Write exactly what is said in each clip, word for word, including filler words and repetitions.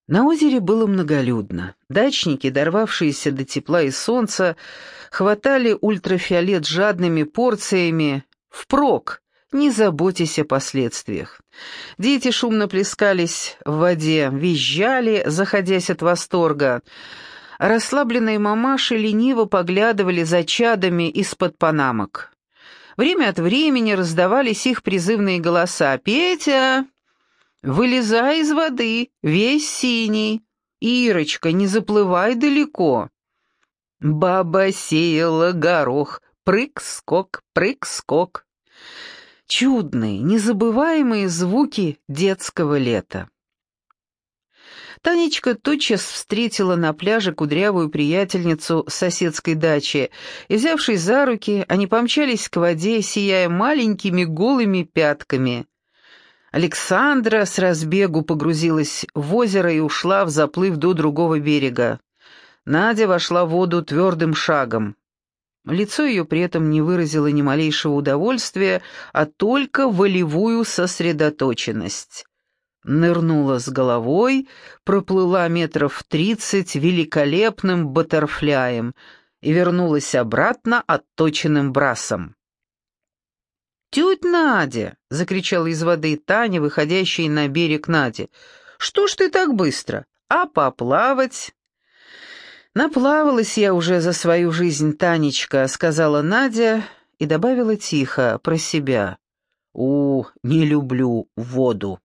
На озере было многолюдно. Дачники, дорвавшиеся до тепла и солнца, хватали ультрафиолет жадными порциями впрок, не заботясь о последствиях. Дети шумно плескались в воде, визжали, заходясь от восторга, а расслабленные мамаши лениво поглядывали за чадами из-под панамок. Время от времени раздавались их призывные голоса: «Петя, вылезай из воды, весь синий! Ирочка, не заплывай далеко!» Баба сеяла горох, прыг-скок, прыг-скок. Чудные, незабываемые звуки детского лета. Танечка тотчас встретила на пляже кудрявую приятельницу с соседской дачи, и, взявшись за руки, они помчались к воде, сияя маленькими голыми пятками. Александра с разбегу погрузилась в озеро и ушла в заплыв до другого берега. Надя вошла в воду твердым шагом. Лицо ее при этом не выразило ни малейшего удовольствия, а только волевую сосредоточенность. Нырнула с головой, проплыла метров тридцать великолепным баттерфляем и вернулась обратно отточенным брасом. «Тетя Надя!» — закричала из воды Таня, выходящая на берег Нади. «Что ж ты так быстро? А поплавать?» «Наплавалась я уже за свою жизнь, Танечка», — сказала Надя и добавила тихо, про себя. «У, не люблю воду».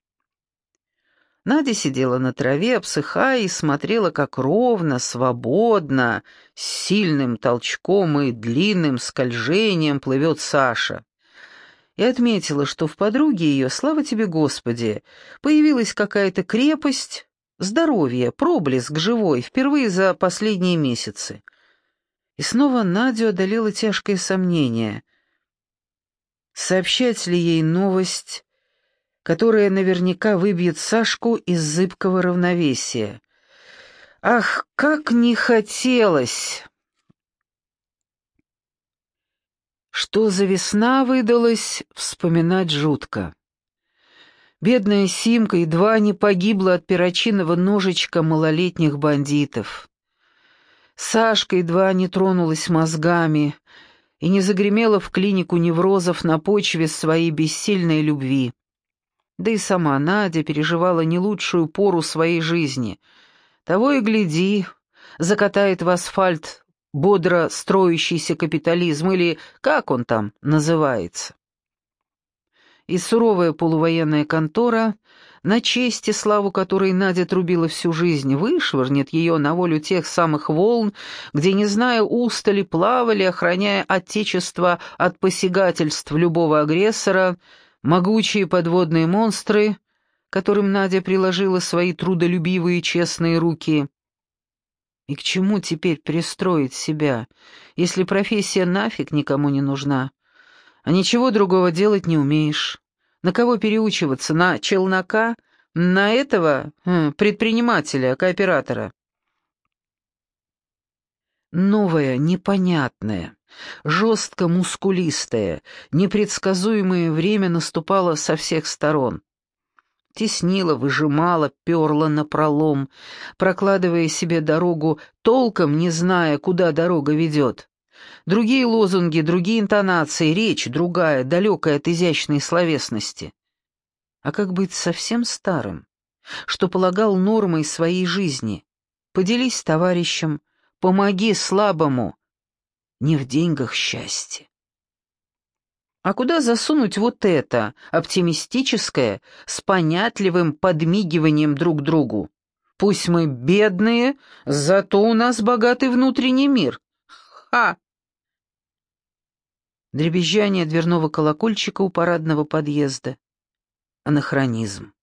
Надя сидела на траве, обсыхая, и смотрела, как ровно, свободно, с сильным толчком и длинным скольжением плывет Саша. И отметила, что в подруге ее, слава тебе, Господи, появилась какая-то крепость, здоровье, проблеск живой, впервые за последние месяцы. И снова Надю одолело тяжкое сомнение. Сообщать ли ей новость, которая наверняка выбьет Сашку из зыбкого равновесия? Ах, как не хотелось! Что за весна выдалась, вспоминать жутко. Бедная Симка едва не погибла от перочинного ножичка малолетних бандитов. Сашка едва не тронулась мозгами и не загремела в клинику неврозов на почве своей бессильной любви. Да и сама Надя переживала не лучшую пору своей жизни. Того и гляди, закатает в асфальт бодро строящийся капитализм, или как он там называется. И суровая полувоенная контора, на честь и славу которой Надя трубила всю жизнь, вышвырнет ее на волю тех самых волн, где, не зная устали, плавали, охраняя отечество от посягательств любого агрессора, могучие подводные монстры, которым Надя приложила свои трудолюбивые честные руки. И к чему теперь пристроить себя, если профессия нафиг никому не нужна, а ничего другого делать не умеешь? На кого переучиваться? На челнока? На этого хм, предпринимателя, кооператора? Новое, непонятное, жестко мускулистое, непредсказуемое время наступало со всех сторон. Теснила, выжимала, перла напролом, прокладывая себе дорогу, толком не зная, куда дорога ведет. Другие лозунги, другие интонации, речь другая, далекая от изящной словесности. А как быть совсем старым, что полагал нормой своей жизни? Поделись с товарищем, помоги слабому. Не в деньгах счастье. А куда засунуть вот это, оптимистическое, с понятливым подмигиванием друг другу? Пусть мы бедные, зато у нас богатый внутренний мир. Ха! Дребезжание дверного колокольчика у парадного подъезда. Анахронизм.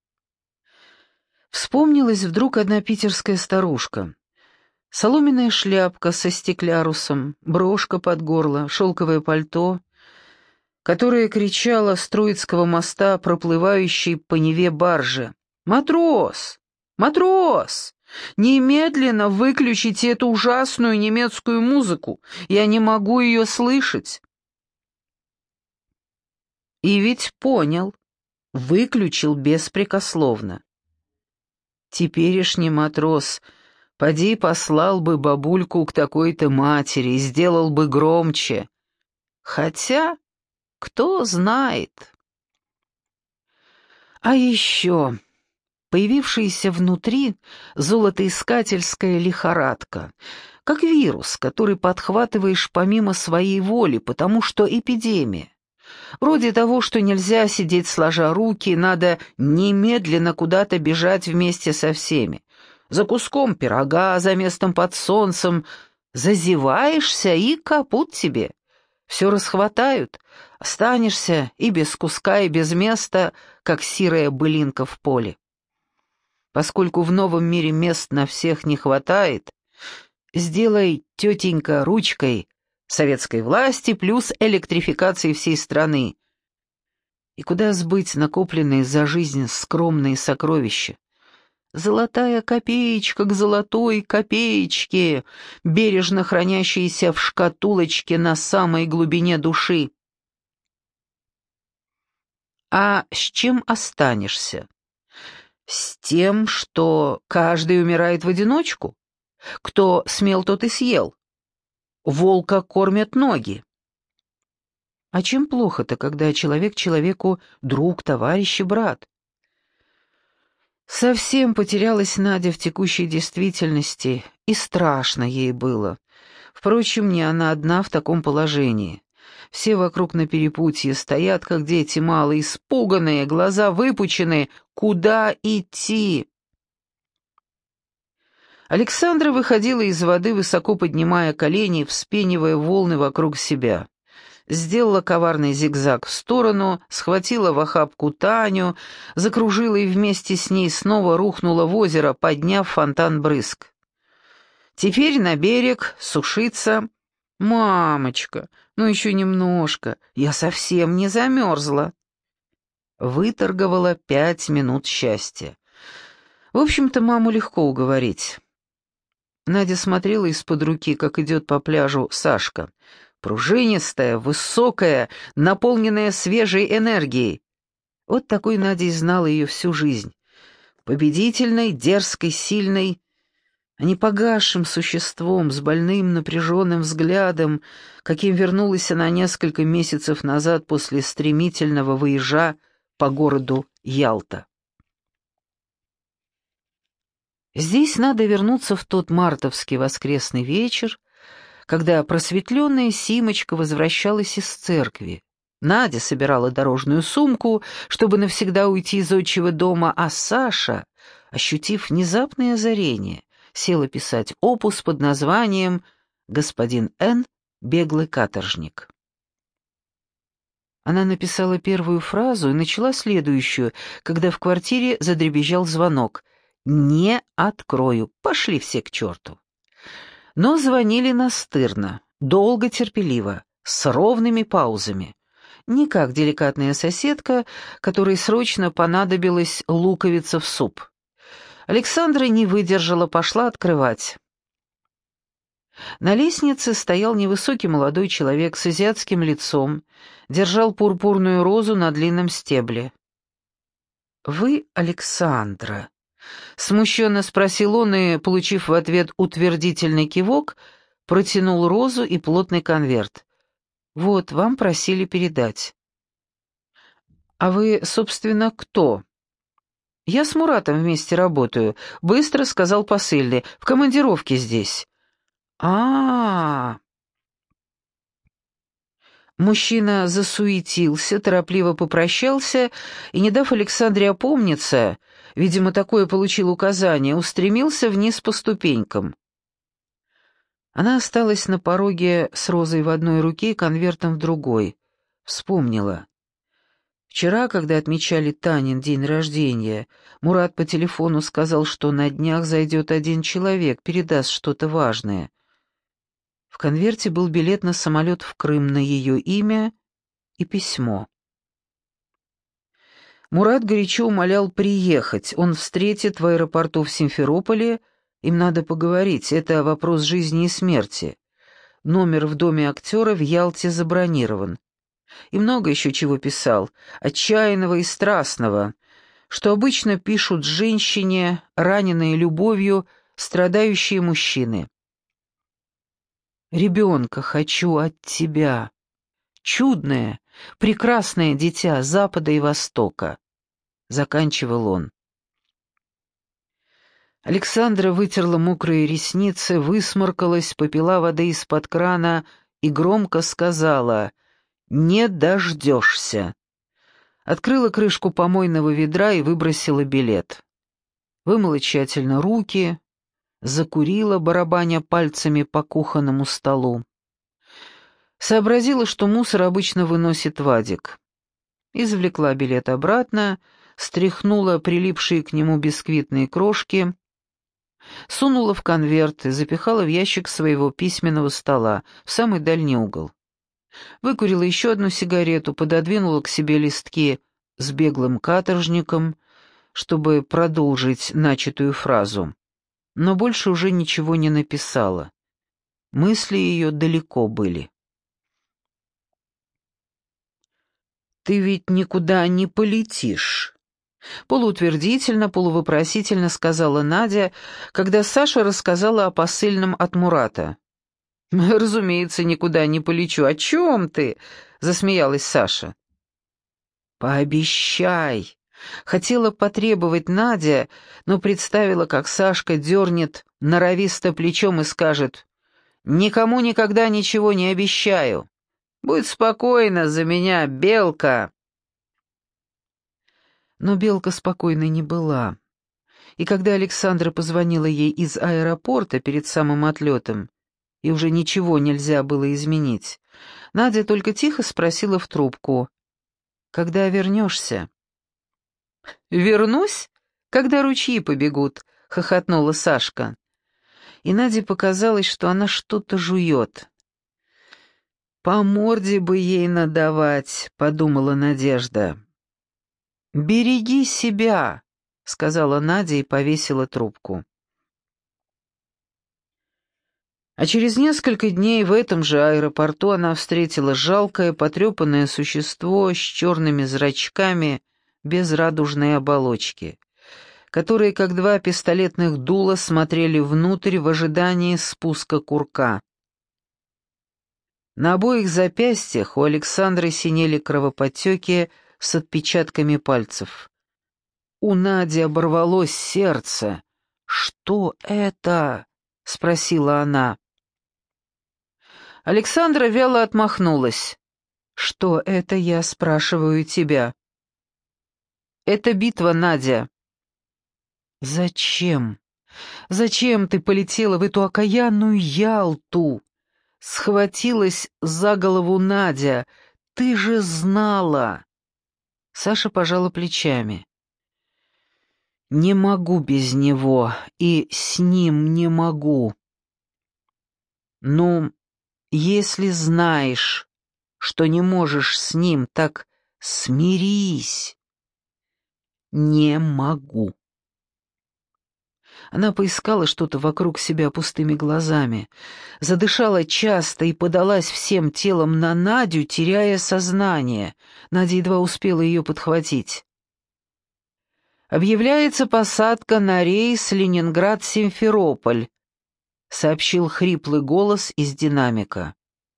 Вспомнилась вдруг одна питерская старушка. Соломенная шляпка со стеклярусом, брошка под горло, шелковое пальто, которая кричала с Троицкого моста, проплывающей по Неве баржи: «Матрос! Матрос! Немедленно выключите эту ужасную немецкую музыку! Я не могу ее слышать!» И ведь понял, выключил беспрекословно. Теперешний матрос, поди послал бы бабульку к такой-то матери и сделал бы громче. Хотя, кто знает. А еще появившаяся внутри золотоискательская лихорадка, как вирус, который подхватываешь помимо своей воли, потому что эпидемия. Вроде того, что нельзя сидеть сложа руки, надо немедленно куда-то бежать вместе со всеми. За куском пирога, за местом под солнцем. Зазеваешься и капут тебе. Все расхватают, останешься и без куска, и без места, как сирая былинка в поле. Поскольку в новом мире мест на всех не хватает, сделай, тетенька, ручкой советской власти плюс электрификации всей страны. И куда сбыть накопленные за жизнь скромные сокровища? Золотая копеечка к золотой копеечке, бережно хранящаяся в шкатулочке на самой глубине души. А с чем останешься? С тем, что каждый умирает в одиночку? Кто смел, тот и съел. Волка кормят ноги. А чем плохо-то, когда человек человеку друг, товарищ и брат? Совсем потерялась Надя в текущей действительности, и страшно ей было. Впрочем, не она одна в таком положении. Все вокруг на перепутье стоят, как дети малые, испуганные, глаза выпучены. Куда идти? Александра выходила из воды, высоко поднимая колени, вспенивая волны вокруг себя. Сделала коварный зигзаг в сторону, схватила в охапку Таню, закружила и вместе с ней снова рухнула в озеро, подняв фонтан брызг. Теперь на берег, сушиться. «Мамочка, ну еще немножко, я совсем не замерзла». Выторговала пять минут счастья. В общем-то, маму легко уговорить. Надя смотрела из-под руки, как идет по пляжу Сашка. Пружинистая, высокая, наполненная свежей энергией. Вот такой Надей знала ее всю жизнь. Победительной, дерзкой, сильной, а не погасшим существом, с больным напряженным взглядом, каким вернулась она несколько месяцев назад после стремительного выезжа по городу Ялта. Здесь надо вернуться в тот мартовский воскресный вечер, когда просветленная Симочка возвращалась из церкви. Надя собирала дорожную сумку, чтобы навсегда уйти из отчего дома, а Саша, ощутив внезапное озарение, села писать опус под названием «Господин Н. Беглый каторжник». Она написала первую фразу и начала следующую, когда в квартире задребезжал звонок. «Не открою, пошли все к черту». Но звонили настырно, долго, терпеливо, с ровными паузами. Не как деликатная соседка, которой срочно понадобилась луковица в суп. Александра не выдержала, пошла открывать. На лестнице стоял невысокий молодой человек с азиатским лицом, держал пурпурную розу на длинном стебле. «Вы Александра?» — смущенно спросил он и, получив в ответ утвердительный кивок, протянул розу и плотный конверт. «Вот, вам просили передать». «А вы, собственно, кто?» «Я с Муратом вместе работаю», — быстро сказал посыльный. «В командировке здесь». А-а-а! Мужчина засуетился, торопливо попрощался и, не дав Александре опомниться, видимо, такое получил указание, устремился вниз по ступенькам. Она осталась на пороге с розой в одной руке и конвертом в другой. Вспомнила. Вчера, когда отмечали Танин день рождения, Мурат по телефону сказал, что на днях зайдет один человек, передаст что-то важное. В конверте был билет на самолет в Крым на ее имя и письмо. Мурат горячо умолял приехать, он встретит в аэропорту в Симферополе, им надо поговорить, это вопрос жизни и смерти. Номер в доме актера в Ялте забронирован. И много еще чего писал, отчаянного и страстного. что обычно пишут женщине, раненой любовью, страдающие мужчины. «Ребенка хочу от тебя. Чудное, прекрасное дитя Запада и Востока», — заканчивал он. Александра вытерла мокрые ресницы, высморкалась, попила воды из-под крана и громко сказала: «Не дождешься». Открыла крышку помойного ведра и выбросила билет. Вымыла тщательно руки, закурила, барабаня пальцами по кухонному столу. Сообразила, что мусор обычно выносит Вадик. Извлекла билет обратно, стряхнула прилипшие к нему бисквитные крошки, сунула в конверт и запихала в ящик своего письменного стола, в самый дальний угол. Выкурила еще одну сигарету, пододвинула к себе листки с беглым каторжником, чтобы продолжить начатую фразу, но больше уже ничего не написала. Мысли ее далеко были. «Ты ведь никуда не полетишь», — полуутвердительно, полувопросительно сказала Надя, когда Саша рассказала о посыльном от Мурата. «Разумеется, никуда не полечу. О чем ты?» — засмеялась Саша. «Пообещай!» — хотела потребовать Надя, но представила, как Сашка дернет норовисто плечом и скажет: «Никому никогда ничего не обещаю. Будь спокойна за меня, Белка!» Но Белка спокойной не была. И когда Александра позвонила ей из аэропорта перед самым отлетом, и уже ничего нельзя было изменить, Надя только тихо спросила в трубку: «Когда вернешься?» «Вернусь, когда ручьи побегут», — хохотнула Сашка. И Наде показалось, что она что-то жует. «По морде бы ей надавать», — подумала Надежда. «Береги себя», — сказала Надя и повесила трубку. А через несколько дней в этом же аэропорту она встретила жалкое, потрепанное существо с черными зрачками, без радужной оболочки, которые, как два пистолетных дула, смотрели внутрь в ожидании спуска курка. На обоих запястьях у Александры синели кровоподтеки с отпечатками пальцев. У Нади оборвалось сердце. «Что это?» — спросила она. Александра вяло отмахнулась. «Что это, я спрашиваю тебя?» «Это битва, Надя». «Зачем? Зачем ты полетела в эту окаянную Ялту?» Схватилась за голову Надя. «Ты же знала!» Саша пожала плечами. «Не могу без него, и с ним не могу». «Ну, если знаешь, что не можешь с ним, так смирись». «Не могу». Она поискала что-то вокруг себя пустыми глазами, задышала часто и подалась всем телом на Надю, теряя сознание. Надя едва успела ее подхватить. «Объявляется посадка на рейс Ленинград-Симферополь», — сообщил хриплый голос из динамика.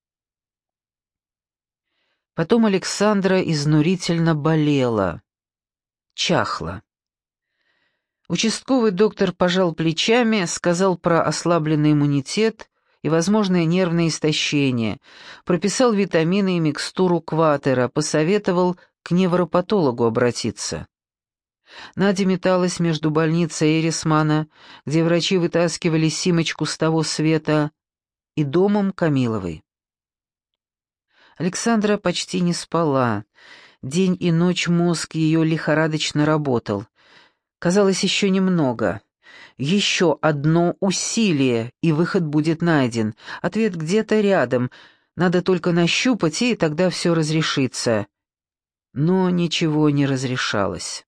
Потом Александра изнурительно болела, чахла. Участковый доктор пожал плечами, сказал про ослабленный иммунитет и возможное нервное истощение, прописал витамины и микстуру кватера, посоветовал к невропатологу обратиться. Надя металась между больницей Эрисмана, где врачи вытаскивали Симочку с того света, и домом Камиловой. Александра почти не спала. День и ночь мозг ее лихорадочно работал. Казалось, еще немного. Еще одно усилие, и выход будет найден. Ответ где-то рядом. Надо только нащупать, и тогда все разрешится. Но ничего не разрешалось.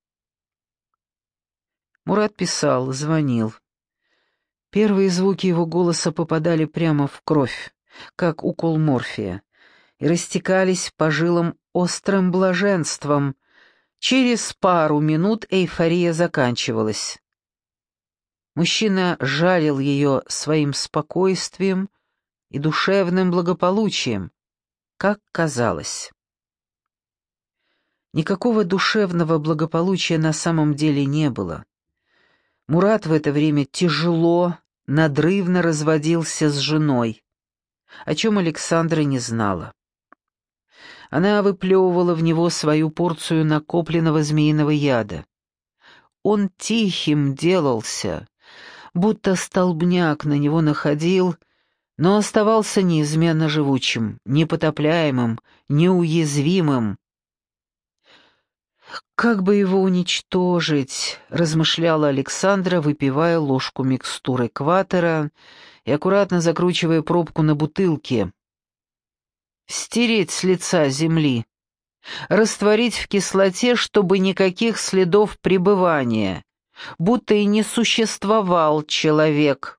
Мурат писал, звонил. Первые звуки его голоса попадали прямо в кровь, как укол морфия, и растекались по жилам острым блаженством. Через пару минут эйфория заканчивалась. Мужчина жалил ее своим спокойствием и душевным благополучием, как казалось. Никакого душевного благополучия на самом деле не было. Мурат в это время тяжело, надрывно разводился с женой, о чем Александра не знала. Она выплевывала в него свою порцию накопленного змеиного яда. Он тихим делался, будто столбняк на него находил, но оставался неизменно живучим, непотопляемым, неуязвимым. «Как бы его уничтожить?» — размышляла Александра, выпивая ложку микстуры кватера и аккуратно закручивая пробку на бутылке. «Стереть с лица земли, растворить в кислоте, чтобы никаких следов пребывания, будто и не существовал человек».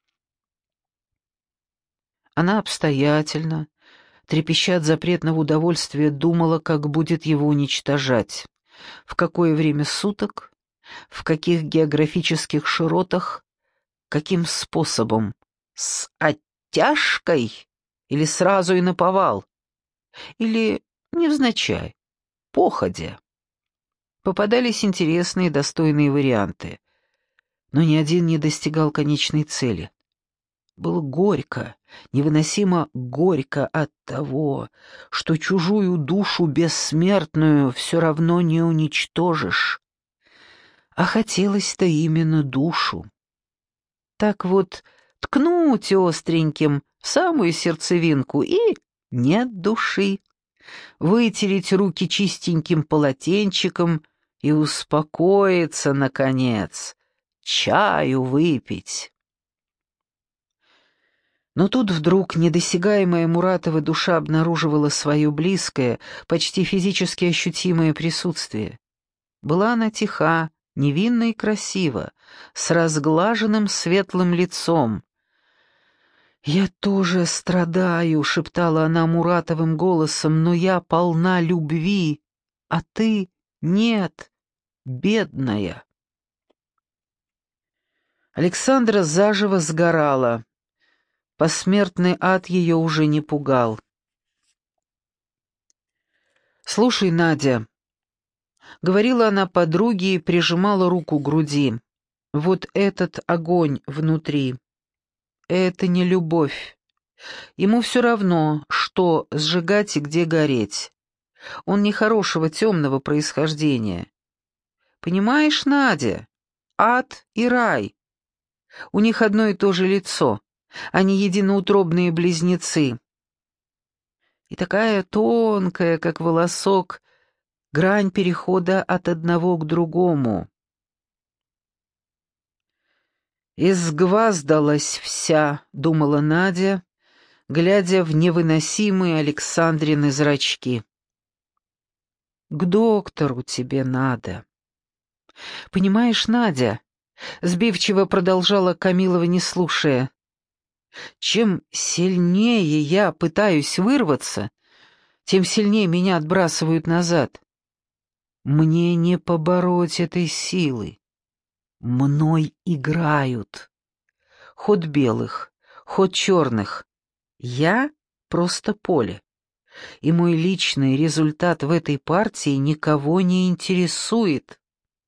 Она обстоятельно, трепеща от запретного удовольствия, думала, как будет его уничтожать, в какое время суток, в каких географических широтах, каким способом, с оттяжкой или сразу и наповал, или невзначай, походя. Попадались интересные и достойные варианты, но ни один не достигал конечной цели. Было горько, невыносимо горько от того, что чужую душу бессмертную все равно не уничтожишь. А хотелось-то именно душу. Так вот, ткнуть остреньким в самую сердцевинку и нет души. Вытереть руки чистеньким полотенчиком и успокоиться, наконец, чаю выпить. Но тут вдруг недосягаемая Муратова душа обнаруживала свое близкое, почти физически ощутимое присутствие. Была она тиха, невинна и красива, с разглаженным светлым лицом. «Я тоже страдаю», — шептала она Муратовым голосом, — «но я полна любви, а ты нет, бедная». Александра заживо сгорала. Посмертный ад ее уже не пугал. «Слушай, Надя», — говорила она подруге и прижимала руку к груди, — «вот этот огонь внутри, это не любовь. Ему все равно, что сжигать и где гореть. Он нехорошего темного происхождения. Понимаешь, Надя, ад и рай, у них одно и то же лицо. Они единоутробные близнецы. И такая тонкая, как волосок, грань перехода от одного к другому. «Изгваздалась вся», — думала Надя, глядя в невыносимые Александрины зрачки. «К доктору тебе надо». «Понимаешь, Надя», — сбивчиво продолжала Камилова, не слушая, «чем сильнее я пытаюсь вырваться, тем сильнее меня отбрасывают назад. Мне не побороть этой силы. Мной играют. Ход белых, ход черных. Я просто поле. И мой личный результат в этой партии никого не интересует».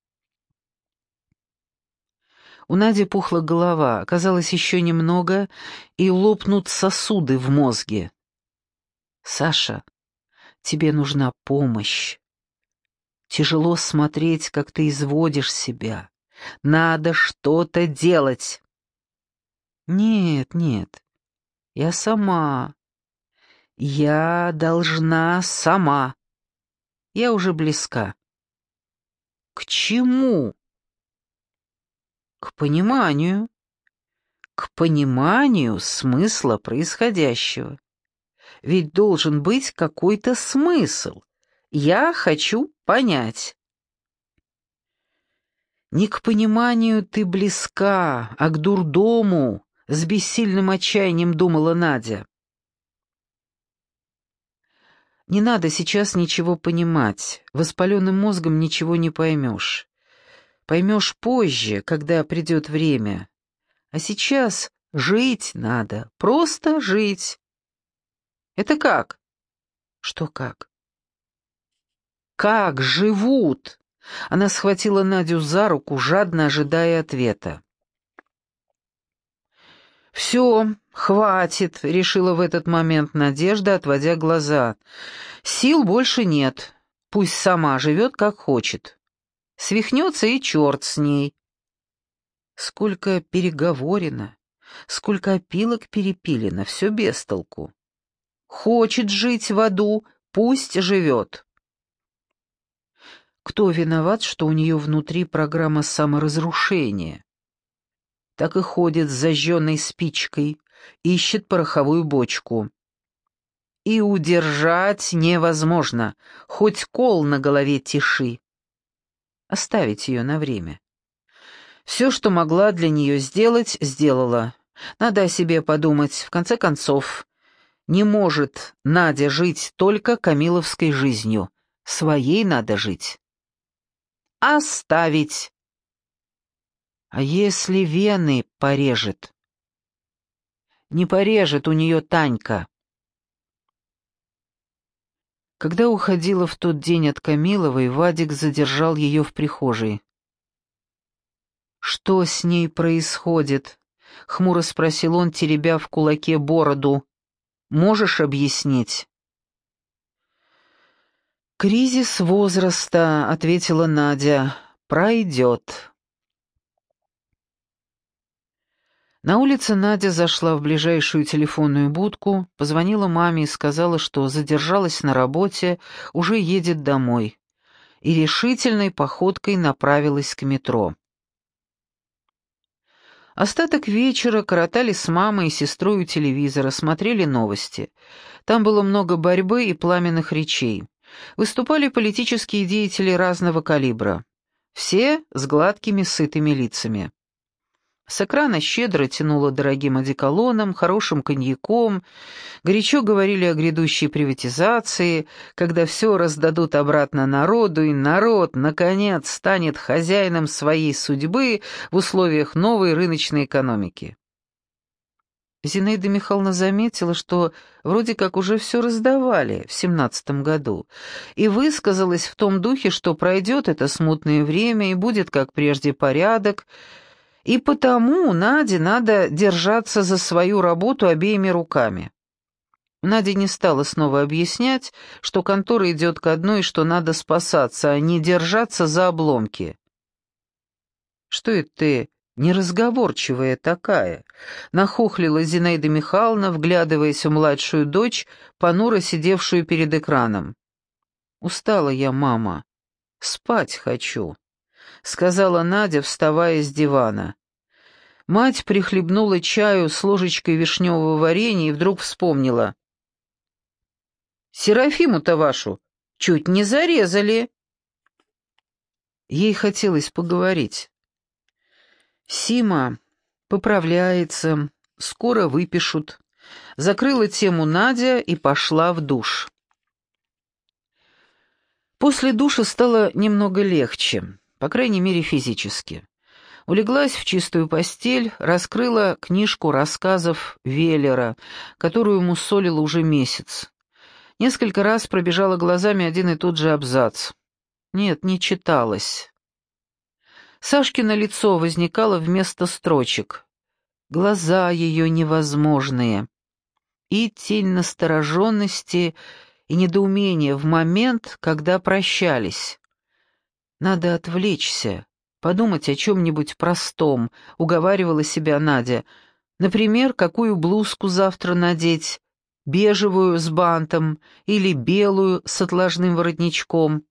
У Нади пухла голова, казалось, еще немного, и лопнут сосуды в мозге. «Саша, тебе нужна помощь. Тяжело смотреть, как ты изводишь себя. Надо что-то делать». «Нет, нет, я сама. Я должна сама. Я уже близка». «К чему?» «К пониманию. К пониманию смысла происходящего. Ведь должен быть какой-то смысл. Я хочу понять». «Не к пониманию ты близка, а к дурдому», — с бессильным отчаянием думала Надя. Не надо сейчас ничего понимать, воспаленным мозгом ничего не поймешь. Поймешь позже, когда придет время. А сейчас жить надо, просто жить. Это как? Что как? Как живут? Она схватила Надю за руку, жадно ожидая ответа. «Все, хватит», — решила в этот момент Надежда, отводя глаза. «Сил больше нет. Пусть сама живет, как хочет. Свихнется и черт с ней». Сколько переговорено, сколько опилок перепилено, все без толку. Хочет жить в аду, пусть живет. Кто виноват, что у нее внутри программа саморазрушения? Так и ходит с зажженной спичкой, ищет пороховую бочку. И удержать невозможно, хоть кол на голове тиши. Оставить ее на время. Все, что могла для нее сделать, сделала. Надо о себе подумать, в конце концов. Не может Надя жить только камиловской жизнью. Своей надо жить. Оставить. А если вены порежет? Не порежет у нее Танька. Когда уходила в тот день от Камиловой, Вадик задержал ее в прихожей. «Что с ней происходит?» — хмуро спросил он, теребя в кулаке бороду. «Можешь объяснить?» «Кризис возраста», — ответила Надя. «Пройдет». На улице Надя зашла в ближайшую телефонную будку, позвонила маме и сказала, что задержалась на работе, уже едет домой, и решительной походкой направилась к метро. Остаток вечера коротали с мамой и сестрой у телевизора, смотрели новости. Там было много борьбы и пламенных речей. Выступали политические деятели разного калибра. Все с гладкими, сытыми лицами. С экрана щедро тянуло дорогим одеколоном, хорошим коньяком, горячо говорили о грядущей приватизации, когда все раздадут обратно народу, и народ, наконец, станет хозяином своей судьбы в условиях новой рыночной экономики. Зинаида Михайловна заметила, что вроде как уже все раздавали в семнадцатом году, и высказалась в том духе, что пройдет это смутное время и будет, как прежде, порядок, и потому Наде надо держаться за свою работу обеими руками. Надя не стала снова объяснять, что контора идет ко дну и что надо спасаться, а не держаться за обломки. «Что это ты, неразговорчивая такая?» — нахохлила Зинаида Михайловна, вглядываясь в младшую дочь, понуро сидевшую перед экраном. «Устала я, мама. Спать хочу», — сказала Надя, вставая с дивана. Мать прихлебнула чаю с ложечкой вишневого варенья и вдруг вспомнила. «Серафиму-то вашу чуть не зарезали». Ей хотелось поговорить. «Сима поправляется, скоро выпишут». Закрыла тему Надя и пошла в душ. После душа стало немного легче, по крайней мере физически. Улеглась в чистую постель, раскрыла книжку рассказов Веллера, которую мусолила уже месяц. Несколько раз пробежала глазами один и тот же абзац. Нет, не читалось. Сашкино лицо возникало вместо строчек. Глаза ее невозможные. И тень настороженности и недоумения в момент, когда прощались. Надо отвлечься. Подумать о чем-нибудь простом, уговаривала себя Надя. Например, какую блузку завтра надеть, бежевую с бантом или белую с отложным воротничком.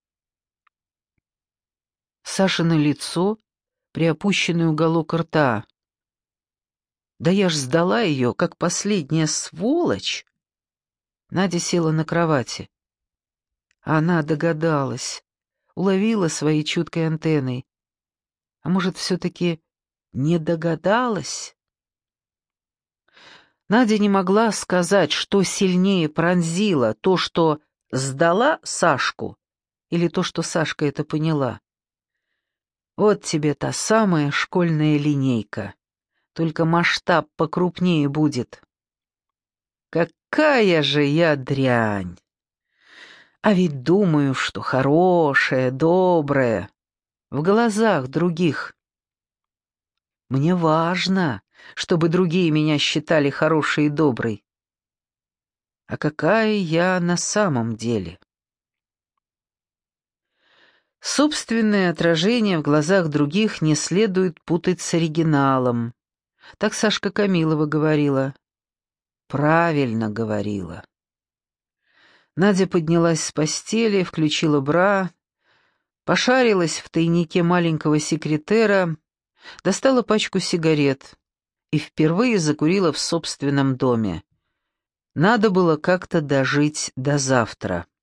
Сашино лицо, приопущенный уголок рта. Да я ж сдала ее, как последняя сволочь. Надя села на кровати. Она догадалась, уловила своей чуткой антенной. А может, все-таки не догадалась? Надя не могла сказать, что сильнее пронзило, то, что Сдала Сашку? Или то, что Сашка это поняла? Вот тебе та самая школьная линейка. Только масштаб покрупнее будет. Какая же я дрянь! А ведь думаю, что хорошая, добрая, в глазах других. Мне важно, чтобы другие меня считали хорошей и доброй. А какая я на самом деле? Собственное отражение в глазах других не следует путать с оригиналом. Так Сашка Камилова говорила. Правильно говорила. Надя поднялась с постели, включила бра, пошарилась в тайнике маленького секретера, достала пачку сигарет и впервые закурила в собственном доме. Надо было как-то дожить до завтра.